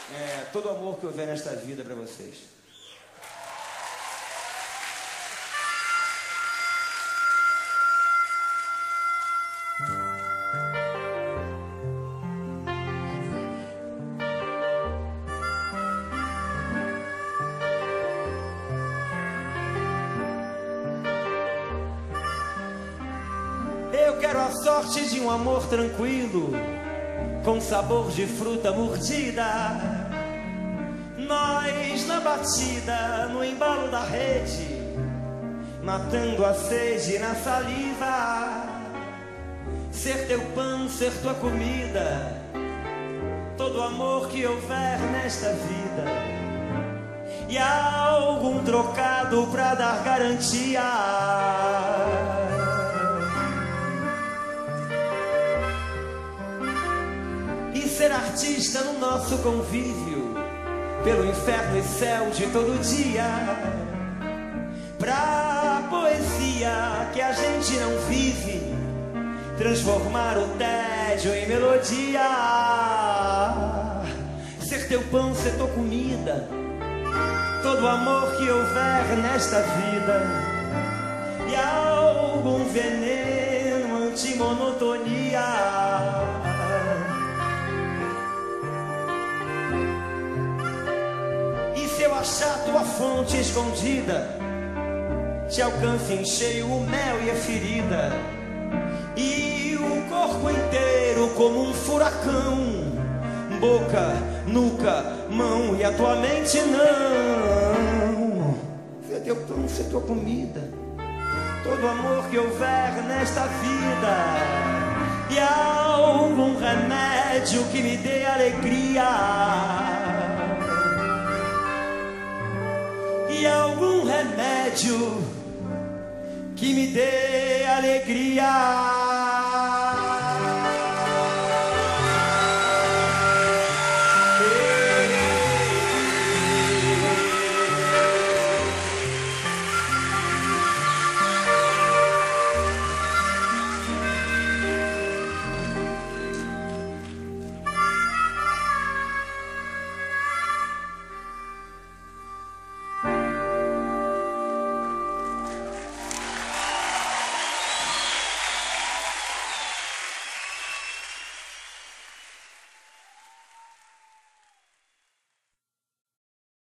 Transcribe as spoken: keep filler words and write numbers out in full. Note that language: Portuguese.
é, todo o amor que houver nesta vida para vocês. Eu quero a sorte de um amor tranquilo, com sabor de fruta mordida. Nós na batida, no embalo da rede, matando a sede na saliva. Ser teu pão, ser tua comida, todo amor que houver nesta vida. E algum trocado pra dar garantia. Ser artista no nosso convívio, pelo inferno e céu de todo dia, pra poesia que a gente não vive, transformar o tédio em melodia. Ser teu pão, ser tua comida, todo amor que houver nesta vida. E algum veneno anti-monotonia. Se eu achar tua fonte escondida, te alcance em cheio o mel e a ferida, e o corpo inteiro como um furacão, boca, nuca, mão e a tua mente não. Ser teu pão, ser tua comida, todo amor que houver nesta vida. E algum remédio que me dê alegria. E algum remédio que me dê alegria.